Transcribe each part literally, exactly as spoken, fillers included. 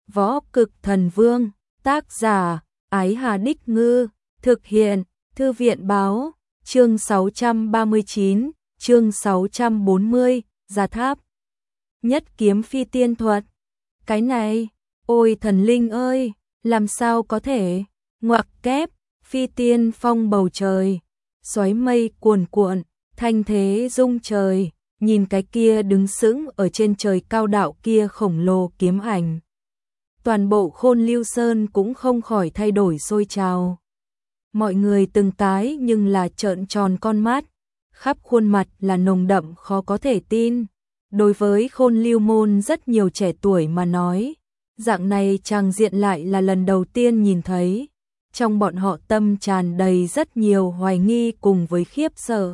Võ Cực Thần Vương, tác giả, Ái Hà Đích Ngư, thực hiện, Thư viện Báo, chương sáu trăm ba mươi chín, chương sáu trăm bốn mươi, Gia Tháp. Nhất kiếm phi tiên thuật. Cái này, ôi thần linh ơi, làm sao có thể, ngoặc kép, phi tiên phong bầu trời, xoáy mây cuồn cuộn, thanh thế rung trời, nhìn cái kia đứng sững ở trên trời cao đạo kia khổng lồ kiếm ảnh. Toàn bộ Khôn Lưu Sơn cũng không khỏi thay đổi sôi trào. Mọi người từng cái nhưng là trợn tròn con mắt, khắp khuôn mặt là nồng đậm khó có thể tin. Đối với Khôn Lưu môn rất nhiều trẻ tuổi mà nói, dạng này tràng diện lại là lần đầu tiên nhìn thấy. Trong bọn họ tâm tràn đầy rất nhiều hoài nghi cùng với khiếp sợ.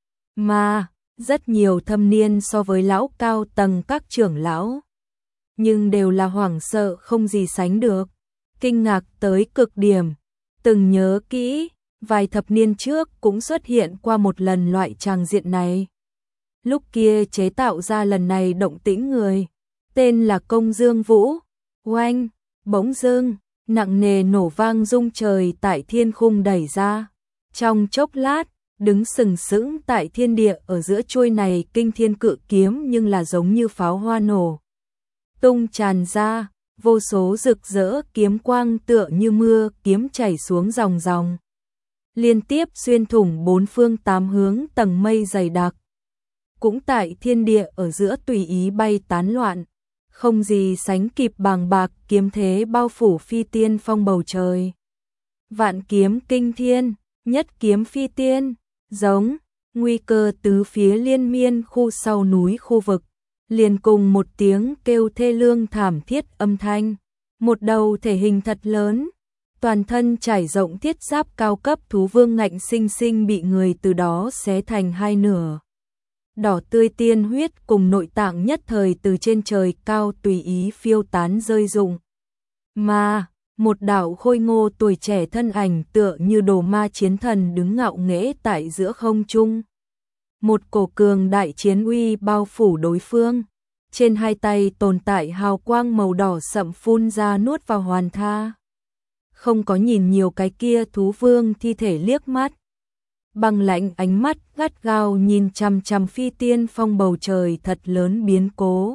Mà, rất nhiều thâm niên so với lão cao tầng các trưởng lão. Nhưng đều là hoảng sợ không gì sánh được, kinh ngạc tới cực điểm. Từng nhớ kỹ, vài thập niên trước cũng xuất hiện qua một lần loại tràng diện này. Lúc kia chế tạo ra lần này động tĩnh người, tên là Công Dương Vũ. Oanh, bỗng dưng, nặng nề nổ vang rung trời tại thiên khung đẩy ra. Trong chốc lát, đứng sừng sững tại thiên địa ở giữa chuôi này kinh thiên cự kiếm nhưng là giống như pháo hoa nổ tung tràn ra, vô số rực rỡ kiếm quang tựa như mưa kiếm chảy xuống dòng dòng, liên tiếp xuyên thủng bốn phương tám hướng tầng mây dày đặc. Cũng tại thiên địa ở giữa tùy ý bay tán loạn, không gì sánh kịp bàng bạc kiếm thế bao phủ phi tiên phong bầu trời. Vạn kiếm kinh thiên, nhất kiếm phi tiên, giống, nguy cơ tứ phía liên miên khu sau núi khu vực. Liền cùng một tiếng kêu thê lương thảm thiết âm thanh, một đầu thể hình thật lớn, toàn thân trải rộng thiết giáp cao cấp thú vương ngạnh sinh sinh bị người từ đó xé thành hai nửa. Đỏ tươi tiên huyết cùng nội tạng nhất thời từ trên trời cao tùy ý phiêu tán rơi rụng. Mà, một đạo khôi ngô tuổi trẻ thân ảnh tựa như đồ ma chiến thần đứng ngạo nghễ tại giữa không trung. Một cổ cường đại chiến uy bao phủ đối phương, trên hai tay tồn tại hào quang màu đỏ sậm phun ra nuốt vào hoàn tha. Không có nhìn nhiều cái kia thú vương thi thể liếc mắt. Băng lãnh ánh mắt gắt gao nhìn chằm chằm phi tiên phong bầu trời thật lớn biến cố.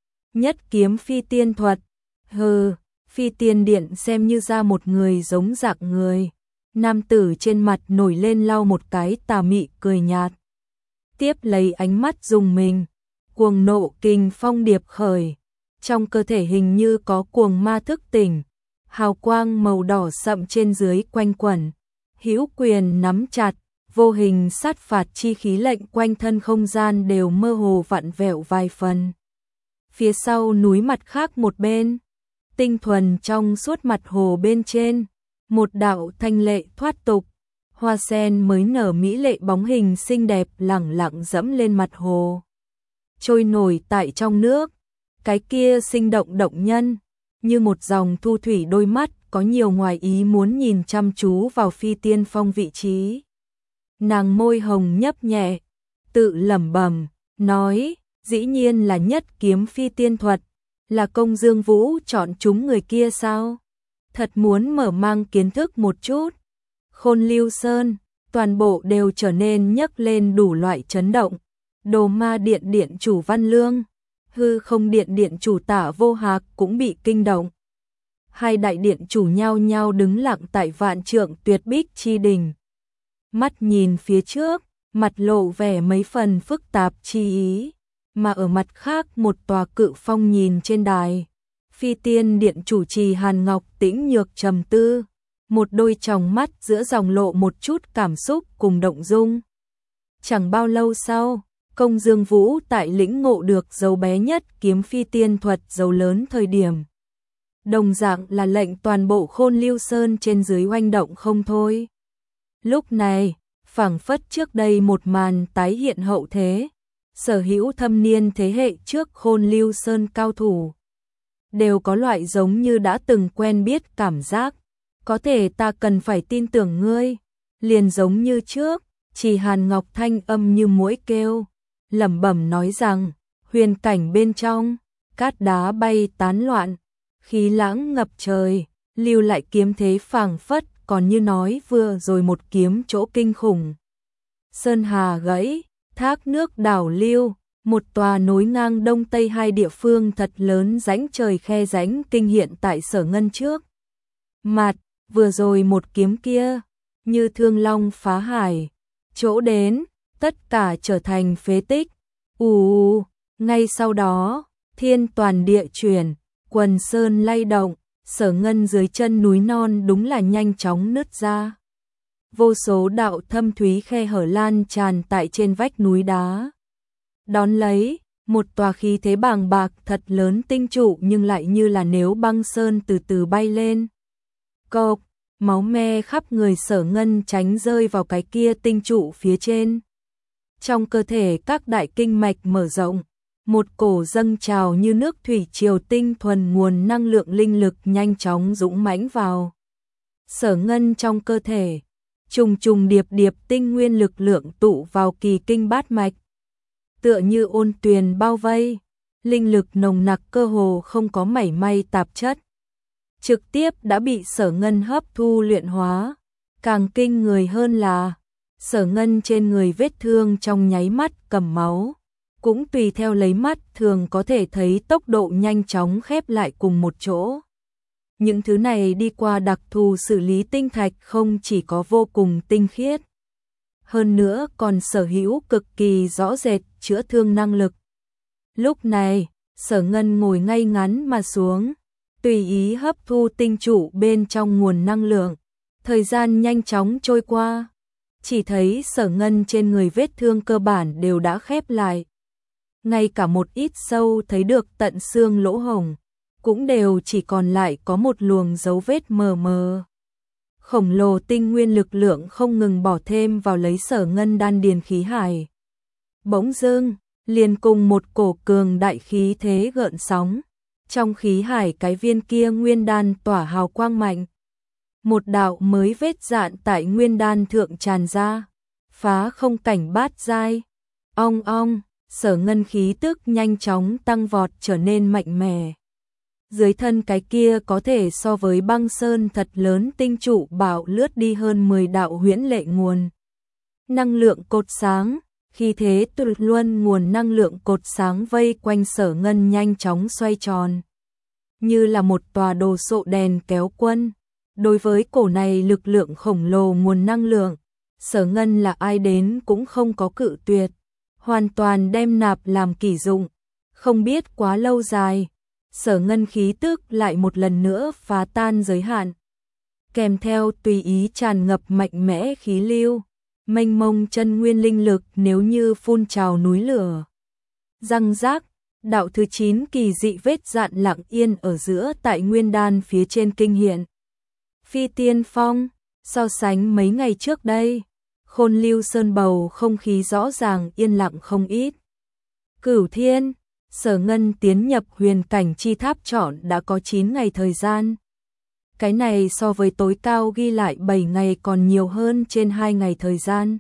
Nhất kiếm phi tiên thuật, hừ, phi tiên điện xem như ra một người giống dạng người. Nam tử trên mặt nổi lên lau một cái tà mị cười nhạt. Tiếp lấy ánh mắt dùng mình, cuồng nộ kình phong điệp khởi, trong cơ thể hình như có cuồng ma thức tỉnh, hào quang màu đỏ sậm trên dưới quanh quẩn, hữu quyền nắm chặt, vô hình sát phạt chi khí lệnh quanh thân không gian đều mơ hồ vặn vẹo vài phần. Phía sau núi mặt khác một bên, tinh thuần trong suốt mặt hồ bên trên, một đạo thanh lệ thoát tục, hoa sen mới nở mỹ lệ bóng hình xinh đẹp lẳng lặng dẫm lên mặt hồ. Trôi nổi tại trong nước, cái kia sinh động động nhân, như một dòng thu thủy đôi mắt có nhiều ngoài ý muốn nhìn chăm chú vào phi tiên phong vị trí. Nàng môi hồng nhấp nhẹ, tự lẩm bẩm, nói, dĩ nhiên là nhất kiếm phi tiên thuật, là Công Dương Vũ chọn chúng người kia sao? Thật muốn mở mang kiến thức một chút. Khôn Lưu Sơn, toàn bộ đều trở nên nhấc lên đủ loại chấn động. Đồ ma điện điện chủ Văn Lương, hư không điện điện chủ Tả Vô Hạc cũng bị kinh động. Hai đại điện chủ nhao nhao đứng lặng tại vạn trượng tuyệt bích chi đỉnh. Mắt nhìn phía trước, mặt lộ vẻ mấy phần phức tạp chi ý, mà ở mặt khác một tòa cự phong nhìn trên đài. Phi tiên điện chủ trì Hàn Ngọc tĩnh nhược trầm tư, một đôi tròng mắt giữa dòng lộ một chút cảm xúc cùng động dung. Chẳng bao lâu sau, Công Dương Vũ tại lĩnh ngộ được dấu bé nhất kiếm phi tiên thuật dấu lớn thời điểm. Đồng dạng là lệnh toàn bộ Khôn Lưu Sơn trên dưới oanh động không thôi. Lúc này, phảng phất trước đây một màn tái hiện hậu thế, sở hữu thâm niên thế hệ trước Khôn Lưu Sơn cao thủ. Đều có loại giống như đã từng quen biết cảm giác, có thể ta cần phải tin tưởng ngươi, liền giống như trước, chỉ Hàn Ngọc thanh âm như muỗi kêu, lẩm bẩm nói rằng, huyền cảnh bên trong, cát đá bay tán loạn, khí lãng ngập trời, lưu lại kiếm thế phảng phất, còn như nói vừa rồi một kiếm chỗ kinh khủng. Sơn hà gãy, thác nước đảo lưu, một tòa nối ngang đông tây hai địa phương thật lớn rãnh trời khe rãnh kinh hiện tại Sở Ngân trước. Mặt, vừa rồi một kiếm kia, như thương long phá hải, chỗ đến, tất cả trở thành phế tích. Ù, ngay sau đó, thiên toàn địa chuyển, quần sơn lay động, Sở Ngân dưới chân núi non đúng là nhanh chóng nứt ra. Vô số đạo thâm thúy khe hở lan tràn tại trên vách núi đá. Đón lấy, một tòa khí thế bàng bạc thật lớn tinh trụ nhưng lại như là nếu băng sơn từ từ bay lên. Cộc, máu me khắp người Sở Ngân tránh rơi vào cái kia tinh trụ phía trên. Trong cơ thể các đại kinh mạch mở rộng, một cổ dâng trào như nước thủy triều tinh thuần nguồn năng lượng linh lực nhanh chóng dũng mãnh vào. Sở Ngân trong cơ thể, trùng trùng điệp điệp tinh nguyên lực lượng tụ vào kỳ kinh bát mạch. Tựa như ôn tuyền bao vây, linh lực nồng nặc cơ hồ không có mảy may tạp chất. Trực tiếp đã bị Sở Ngân hấp thu luyện hóa. Càng kinh người hơn là, Sở Ngân trên người vết thương trong nháy mắt cầm máu, cũng tùy theo lấy mắt thường có thể thấy tốc độ nhanh chóng khép lại cùng một chỗ. Những thứ này đi qua đặc thù xử lý tinh thạch không chỉ có vô cùng tinh khiết, hơn nữa còn sở hữu cực kỳ rõ rệt chữa thương năng lực. Lúc này, Sở Ngân ngồi ngay ngắn mà xuống, tùy ý hấp thu tinh trụ bên trong nguồn năng lượng. Thời gian nhanh chóng trôi qua, chỉ thấy Sở Ngân trên người vết thương cơ bản đều đã khép lại. Ngay cả một ít sâu thấy được tận xương lỗ hổng, cũng đều chỉ còn lại có một luồng dấu vết mờ mờ. Khổng lồ tinh nguyên lực lượng không ngừng bỏ thêm vào lấy Sở Ngân đan điền khí hải. Bỗng dưng, liền cùng một cổ cường đại khí thế gợn sóng, trong khí hải cái viên kia nguyên đan tỏa hào quang mạnh. Một đạo mới vết dạn tại nguyên đan thượng tràn ra, phá không cảnh bát giai. Ong ong, Sở Ngân khí tức nhanh chóng tăng vọt trở nên mạnh mẽ. Dưới thân cái kia có thể so với băng sơn thật lớn tinh trụ bạo lướt đi hơn mười đạo huyễn lệ nguồn. Năng lượng cột sáng, khi thế tuyệt luân nguồn năng lượng cột sáng vây quanh Sở Ngân nhanh chóng xoay tròn. Như là một tòa đồ sộ đèn kéo quân. Đối với cổ này lực lượng khổng lồ nguồn năng lượng, Sở Ngân là ai đến cũng không có cự tuyệt, hoàn toàn đem nạp làm kỷ dụng. Không biết quá lâu dài, Sở Ngân khí tức lại một lần nữa phá tan giới hạn. Kèm theo tùy ý tràn ngập mạnh mẽ khí lưu, mênh mông chân nguyên linh lực nếu như phun trào núi lửa. Răng rác, đạo thứ chín kỳ dị vết dạn lặng yên ở giữa tại nguyên đan phía trên kinh hiện. Phi tiên phong, so sánh mấy ngày trước đây, Khôn Lưu Sơn bầu không khí rõ ràng yên lặng không ít. Cửu Thiên, Sở Ngân tiến nhập huyền cảnh chi tháp trọn đã có chín ngày thời gian. Cái này so với tối cao ghi lại bảy ngày còn nhiều hơn trên hai ngày thời gian.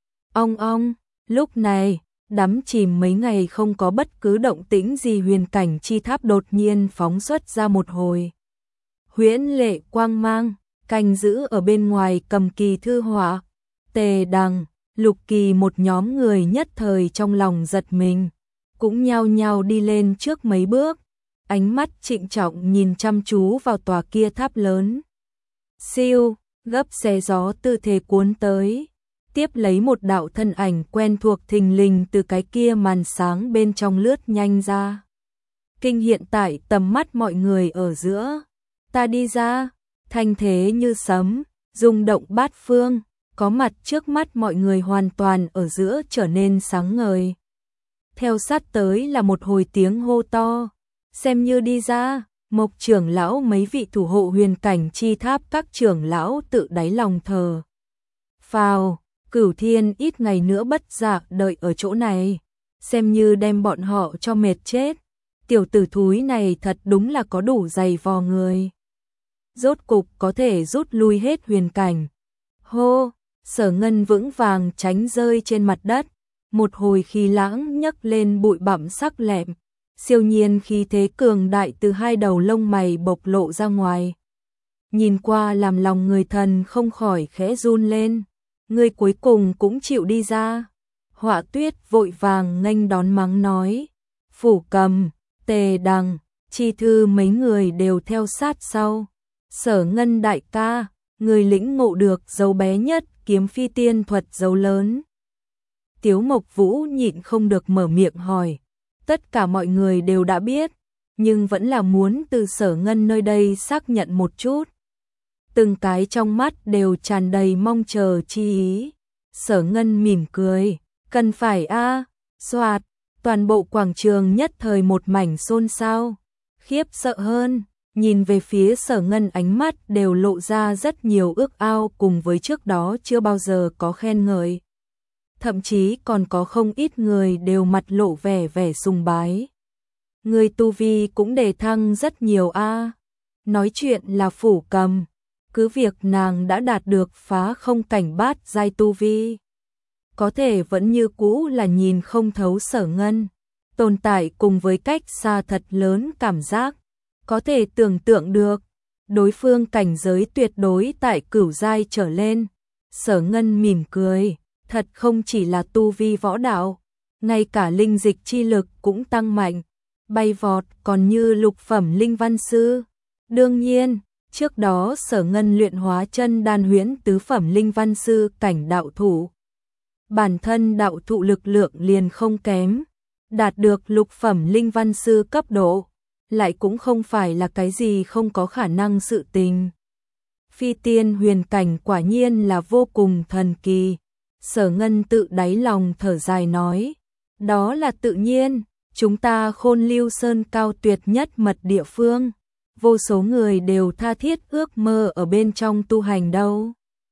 Ong ong, lúc này, đắm chìm mấy ngày không có bất cứ động tĩnh gì huyền cảnh chi tháp đột nhiên phóng xuất ra một hồi. Huyễn lệ quang mang, canh giữ ở bên ngoài cầm kỳ thư họa, Tề Đằng, Lục Kỳ một nhóm người nhất thời trong lòng giật mình, cũng nhao nhao đi lên trước mấy bước, ánh mắt trịnh trọng nhìn chăm chú vào tòa kia tháp lớn. Siêu, gấp xé gió tư thế cuốn tới, tiếp lấy một đạo thân ảnh quen thuộc thình lình từ cái kia màn sáng bên trong lướt nhanh ra. Kinh hiện tại tầm mắt mọi người ở giữa. Ta đi ra, thanh thế như sấm, rung động bát phương, có mặt trước mắt mọi người hoàn toàn ở giữa trở nên sáng ngời. Theo sát tới là một hồi tiếng hô to, xem như đi ra, Mộc trưởng lão mấy vị thủ hộ huyền cảnh chi tháp các trưởng lão tự đáy lòng thờ. Phào, Cửu Thiên ít ngày nữa bất dạ đợi ở chỗ này, xem như đem bọn họ cho mệt chết. Tiểu tử thúi này thật đúng là có đủ dày vò người. Rốt cục có thể rút lui hết huyền cảnh. Hô, Sở Ngân vững vàng tránh rơi trên mặt đất, một hồi khí lãng nhấc lên bụi bặm sắc lẹm, Siêu nhiên khí thế cường đại từ hai đầu lông mày bộc lộ ra ngoài. Nhìn qua làm lòng người thần không khỏi khẽ run lên. Người cuối cùng cũng chịu đi ra. Họa Tuyết vội vàng nghênh đón mắng nói. Phủ Cầm, Tề Đằng, Chi Thư mấy người đều theo sát sau. Sở Ngân đại ca, người lĩnh ngộ được dấu bé nhất kiếm phi tiên thuật dấu lớn. Tiếu Mộc Vũ nhịn không được mở miệng hỏi. Tất cả mọi người đều đã biết, nhưng vẫn là muốn từ Sở Ngân nơi đây xác nhận một chút. Từng cái trong mắt đều tràn đầy mong chờ chi ý. Sở Ngân mỉm cười, cần phải a, à, soạt, toàn bộ quảng trường nhất thời một mảnh xôn xao. Khiếp sợ hơn, nhìn về phía Sở Ngân ánh mắt đều lộ ra rất nhiều ước ao cùng với trước đó chưa bao giờ có khen ngợi. Thậm chí còn có không ít người đều mặt lộ vẻ vẻ sùng bái. Người tu vi cũng đề thăng rất nhiều a. À. Nói chuyện là Phủ Cầm, cứ việc nàng đã đạt được phá không cảnh bát giai tu vi, có thể vẫn như cũ là nhìn không thấu Sở Ngân, tồn tại cùng với cách xa thật lớn cảm giác, có thể tưởng tượng được, đối phương cảnh giới tuyệt đối tại cửu giai trở lên. Sở Ngân mỉm cười, thật không chỉ là tu vi võ đạo, ngay cả linh dịch chi lực cũng tăng mạnh, bay vọt còn như lục phẩm linh văn sư. Đương nhiên, trước đó Sở Ngân luyện hóa chân đan huyễn tứ phẩm linh văn sư cảnh đạo thủ. Bản thân đạo thụ lực lượng liền không kém, đạt được lục phẩm linh văn sư cấp độ, lại cũng không phải là cái gì không có khả năng sự tình. Phi tiên huyền cảnh quả nhiên là vô cùng thần kỳ. Sở Ngân tự đáy lòng thở dài nói, đó là tự nhiên, chúng ta Khôn Lưu Sơn cao tuyệt nhất mật địa phương, vô số người đều tha thiết ước mơ ở bên trong tu hành đâu.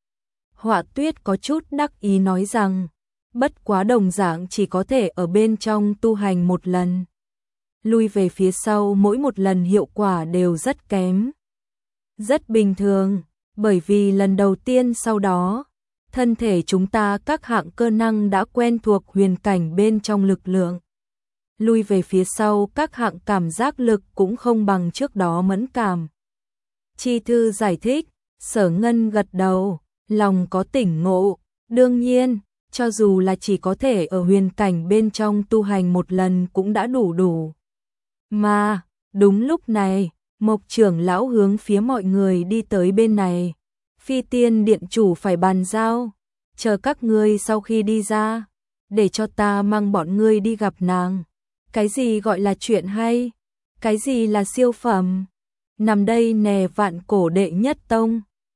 Họa Tuyết có chút đắc ý nói rằng, bất quá đồng dạng chỉ có thể ở bên trong tu hành một lần. Lui về phía sau mỗi một lần hiệu quả đều rất kém. Rất bình thường, bởi vì lần đầu tiên sau đó, thân thể chúng ta các hạng cơ năng đã quen thuộc huyền cảnh bên trong lực lượng. Lui về phía sau các hạng cảm giác lực cũng không bằng trước đó mẫn cảm. Chi Thư giải thích, Sở Ngân gật đầu, lòng có tỉnh ngộ. Đương nhiên, cho dù là chỉ có thể ở huyền cảnh bên trong tu hành một lần cũng đã đủ đủ. Mà, đúng lúc này, Mộc trưởng lão hướng phía mọi người đi tới bên này. Phi tiên điện chủ phải bàn giao, chờ các ngươi sau khi đi ra, để cho ta mang bọn ngươi đi gặp nàng. Cái gì gọi là chuyện hay? Cái gì là siêu phẩm? Nằm đây nè vạn cổ đệ nhất tông.